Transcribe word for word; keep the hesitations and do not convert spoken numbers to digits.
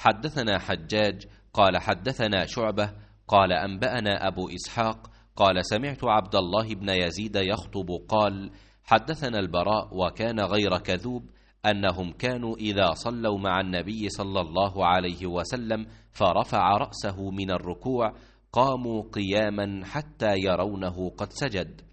حدثنا حجاج قال حدثنا شعبة قال أنبأنا أبو إسحاق قال سمعت عبد الله بن يزيد يخطب قال حدثنا البراء وكان غير كذوب أنهم كانوا إذا صلوا مع النبي صلى الله عليه وسلم فرفع رأسه من الركوع قاموا قياما حتى يرونه قد سجد.